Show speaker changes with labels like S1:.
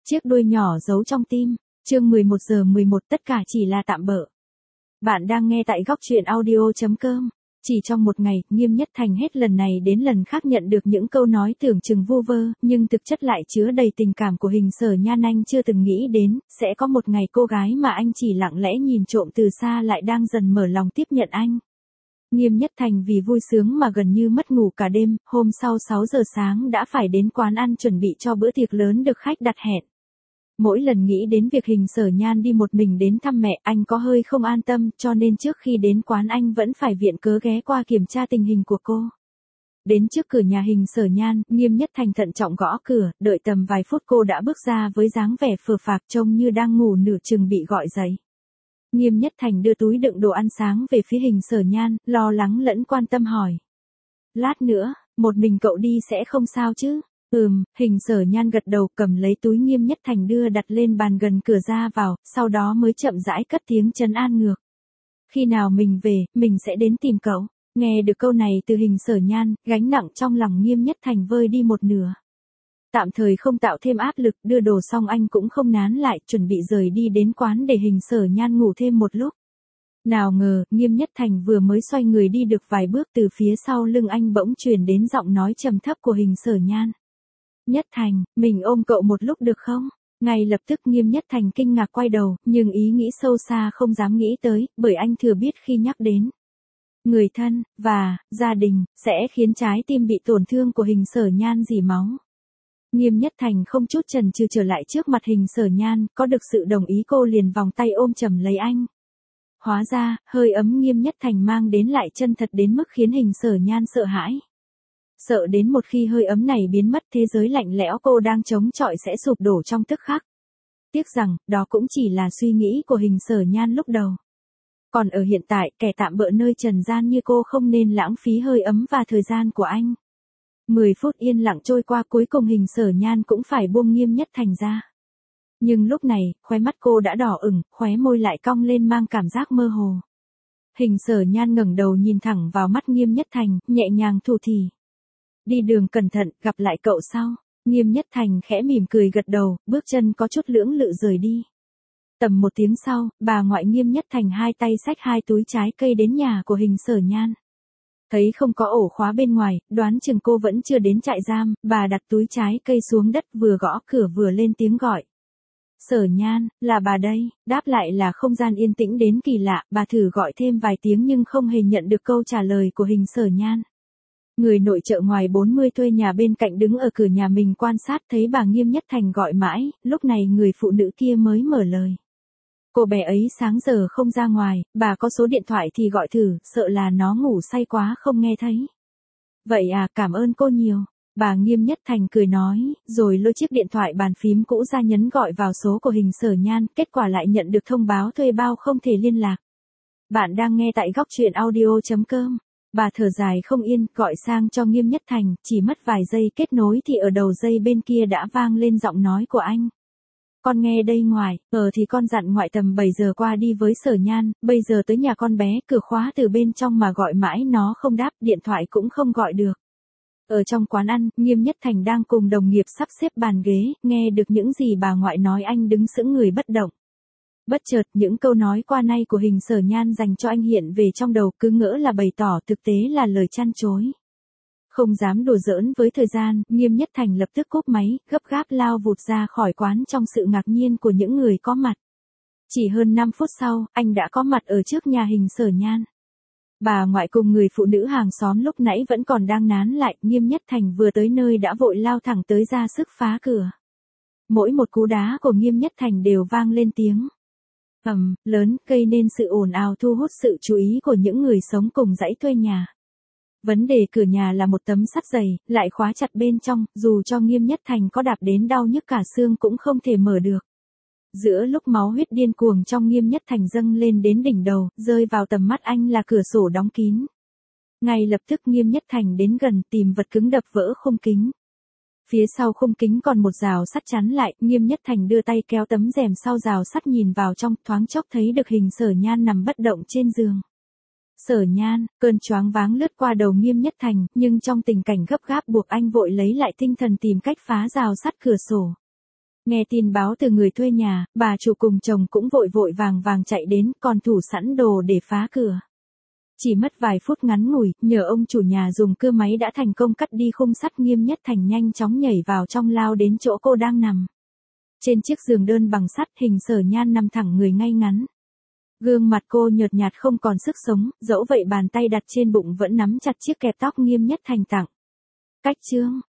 S1: Chiếc đuôi nhỏ giấu trong tim. Chương 11:11 tất cả chỉ là tạm bợ. Bạn đang nghe tại góc truyện audio.com. Chỉ trong một ngày, Nghiêm Nhất Thành hết lần này đến lần khác nhận được những câu nói tưởng chừng vu vơ, nhưng thực chất lại chứa đầy tình cảm của Hình Sở Nhan. Anh chưa từng nghĩ đến, sẽ có một ngày cô gái mà anh chỉ lặng lẽ nhìn trộm từ xa lại đang dần mở lòng tiếp nhận anh. Nghiêm Nhất Thành vì vui sướng mà gần như mất ngủ cả đêm, hôm sau 6 giờ sáng đã phải đến quán ăn chuẩn bị cho bữa tiệc lớn được khách đặt hẹn. Mỗi lần nghĩ đến việc Hình Sở Nhan đi một mình đến thăm mẹ, anh có hơi không an tâm, cho nên trước khi đến quán anh vẫn phải viện cớ ghé qua kiểm tra tình hình của cô. Đến trước cửa nhà Hình Sở Nhan, Nghiêm Nhất Thành thận trọng gõ cửa, đợi tầm vài phút cô đã bước ra với dáng vẻ phờ phạc trông như đang ngủ nửa chừng bị gọi dậy. Nghiêm Nhất Thành đưa túi đựng đồ ăn sáng về phía Hình Sở Nhan, lo lắng lẫn quan tâm hỏi. Lát nữa, một mình cậu đi sẽ không sao chứ? Hình Sở Nhan gật đầu cầm lấy túi Nghiêm Nhất Thành đưa đặt lên bàn gần cửa ra vào, sau đó mới chậm rãi cất tiếng trấn an ngược. Khi nào mình về, mình sẽ đến tìm cậu. Nghe được câu này từ Hình Sở Nhan, gánh nặng trong lòng Nghiêm Nhất Thành vơi đi một nửa. Tạm thời không tạo thêm áp lực, đưa đồ xong anh cũng không nán lại, chuẩn bị rời đi đến quán để Hình Sở Nhan ngủ thêm một lúc. Nào ngờ, Nghiêm Nhất Thành vừa mới xoay người đi được vài bước từ phía sau lưng anh bỗng truyền đến giọng nói trầm thấp của Hình Sở Nhan. Nhất Thành, mình ôm cậu một lúc được không? Ngay lập tức Nghiêm Nhất Thành kinh ngạc quay đầu, nhưng ý nghĩ sâu xa không dám nghĩ tới, bởi anh thừa biết khi nhắc đến người thân, và gia đình, sẽ khiến trái tim bị tổn thương của Hình Sở Nhan rỉ máu. Nghiêm Nhất Thành không chút chần chừ trở lại trước mặt Hình Sở Nhan, có được sự đồng ý cô liền vòng tay ôm chầm lấy anh. Hóa ra, hơi ấm Nghiêm Nhất Thành mang đến lại chân thật đến mức khiến Hình Sở Nhan sợ hãi. Sợ đến một khi hơi ấm này biến mất thế giới lạnh lẽo cô đang chống chọi sẽ sụp đổ trong tức khắc. Tiếc rằng, đó cũng chỉ là suy nghĩ của Hình Sở Nhan lúc đầu. Còn ở hiện tại, kẻ tạm bợ nơi trần gian như cô không nên lãng phí hơi ấm và thời gian của anh. 10 phút yên lặng trôi qua cuối cùng Hình Sở Nhan cũng phải buông Nghiêm Nhất Thành ra. Nhưng lúc này, khóe mắt cô đã đỏ ửng, khóe môi lại cong lên mang cảm giác mơ hồ. Hình Sở Nhan ngẩng đầu nhìn thẳng vào mắt Nghiêm Nhất Thành, nhẹ nhàng thủ thỉ. Đi đường cẩn thận, gặp lại cậu sau. Nghiêm Nhất Thành khẽ mỉm cười gật đầu, bước chân có chút lưỡng lự rời đi. Tầm một tiếng sau, bà ngoại Nghiêm Nhất Thành hai tay xách 2 túi trái cây đến nhà của Hình Sở Nhan. Thấy không có ổ khóa bên ngoài, đoán chừng cô vẫn chưa đến trại giam, bà đặt túi trái cây xuống đất vừa gõ cửa vừa lên tiếng gọi. Sở Nhan, là bà đây, đáp lại là không gian yên tĩnh đến kỳ lạ, bà thử gọi thêm vài tiếng nhưng không hề nhận được câu trả lời của Hình Sở Nhan. Người nội trợ ngoài 40 thuê nhà bên cạnh đứng ở cửa nhà mình quan sát thấy bà Nghiêm Nhất Thành gọi mãi, lúc này người phụ nữ kia mới mở lời. Cô bé ấy sáng giờ không ra ngoài, bà có số điện thoại thì gọi thử, sợ là nó ngủ say quá không nghe thấy. Vậy à, cảm ơn cô nhiều. Bà Nghiêm Nhất Thành cười nói, rồi lôi chiếc điện thoại bàn phím cũ ra nhấn gọi vào số của Hình Sở Nhan, kết quả lại nhận được thông báo thuê bao không thể liên lạc. Bạn đang nghe tại góc truyện audio.com. Bà thở dài không yên, gọi sang cho Nghiêm Nhất Thành, chỉ mất vài giây kết nối thì ở đầu dây bên kia đã vang lên giọng nói của anh. Con nghe đây ngoài, thì con dặn ngoại tầm 7 giờ qua đi với Sở Nhan, bây giờ tới nhà con bé, cửa khóa từ bên trong mà gọi mãi nó không đáp, điện thoại cũng không gọi được. Ở trong quán ăn, Nghiêm Nhất Thành đang cùng đồng nghiệp sắp xếp bàn ghế, nghe được những gì bà ngoại nói anh đứng sững người bất động. Bất chợt, những câu nói qua nay của Hình Sở Nhan dành cho anh hiện về trong đầu, cứ ngỡ là bày tỏ, thực tế là lời chăn chối. Không dám đùa giỡn với thời gian, Nghiêm Nhất Thành lập tức cúp máy, gấp gáp lao vụt ra khỏi quán trong sự ngạc nhiên của những người có mặt. Chỉ hơn 5 phút sau, anh đã có mặt ở trước nhà Hình Sở Nhan. Bà ngoại cùng người phụ nữ hàng xóm lúc nãy vẫn còn đang nán lại, Nghiêm Nhất Thành vừa tới nơi đã vội lao thẳng tới ra sức phá cửa. Mỗi một cú đá của Nghiêm Nhất Thành đều vang lên tiếng lớn, gây nên sự ồn ào thu hút sự chú ý của những người sống cùng dãy thuê nhà. Vấn đề cửa nhà là một tấm sắt dày, lại khóa chặt bên trong, dù cho Nghiêm Nhất Thành có đạp đến đau nhức cả xương cũng không thể mở được. Giữa lúc máu huyết điên cuồng trong Nghiêm Nhất Thành dâng lên đến đỉnh đầu, rơi vào tầm mắt anh là cửa sổ đóng kín. Ngay lập tức Nghiêm Nhất Thành đến gần tìm vật cứng đập vỡ khung kính. Phía sau khung kính còn một rào sắt chắn lại, Nghiêm Nhất Thành đưa tay kéo tấm rèm sau rào sắt nhìn vào trong, thoáng chốc thấy được Hình Sở Nhan nằm bất động trên giường. Sở Nhan, cơn choáng váng lướt qua đầu Nghiêm Nhất Thành, nhưng trong tình cảnh gấp gáp buộc anh vội lấy lại tinh thần tìm cách phá rào sắt cửa sổ. Nghe tin báo từ người thuê nhà, bà chủ cùng chồng cũng vội vội vàng vàng chạy đến, còn thủ sẵn đồ để phá cửa. Chỉ mất vài phút ngắn ngủi, nhờ ông chủ nhà dùng cưa máy đã thành công cắt đi khung sắt, Nghiêm Nhất Thành nhanh chóng nhảy vào trong lao đến chỗ cô đang nằm. Trên chiếc giường đơn bằng sắt, hình Sở Nhan nằm thẳng người ngay ngắn. Gương mặt cô nhợt nhạt không còn sức sống, dẫu vậy bàn tay đặt trên bụng vẫn nắm chặt chiếc kẹp tóc Nghiêm Nhất Thành tặng. Cách chương